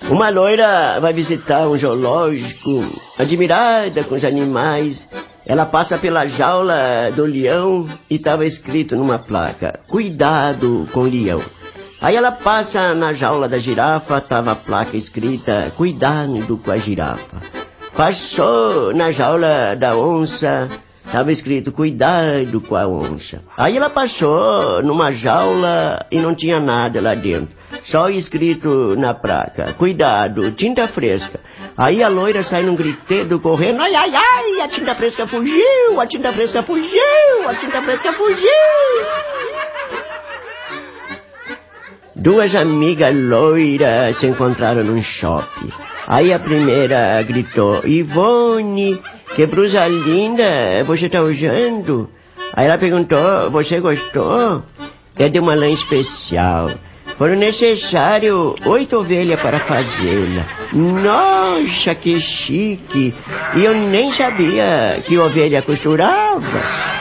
Uma loira vai visitar um zoológico, admirada com os animais. Ela passa pela jaula do leão e estava escrito numa placa: cuidado com o leão. Aí ela passa na jaula da girafa, estava a placa escrita: cuidado com a girafa. Passou na jaula da onça, estava escrito: cuidado com a onça. Aí ela passou numa jaula e não tinha nada lá dentro, só escrito na placa: cuidado, tinta fresca. Aí a loira sai num griteiro correndo: ai, ai, ai, a tinta fresca fugiu, a tinta fresca fugiu, a tinta fresca fugiu. Duas amigas loiras se encontraram num shopping. Aí a primeira gritou: Ivone, que blusa linda você tá usando? Aí ela perguntou: você gostou? É de uma lã especial. Foram necessários 8 ovelhas para fazê-la. Nossa, que chique! E eu nem sabia que ovelha costurava.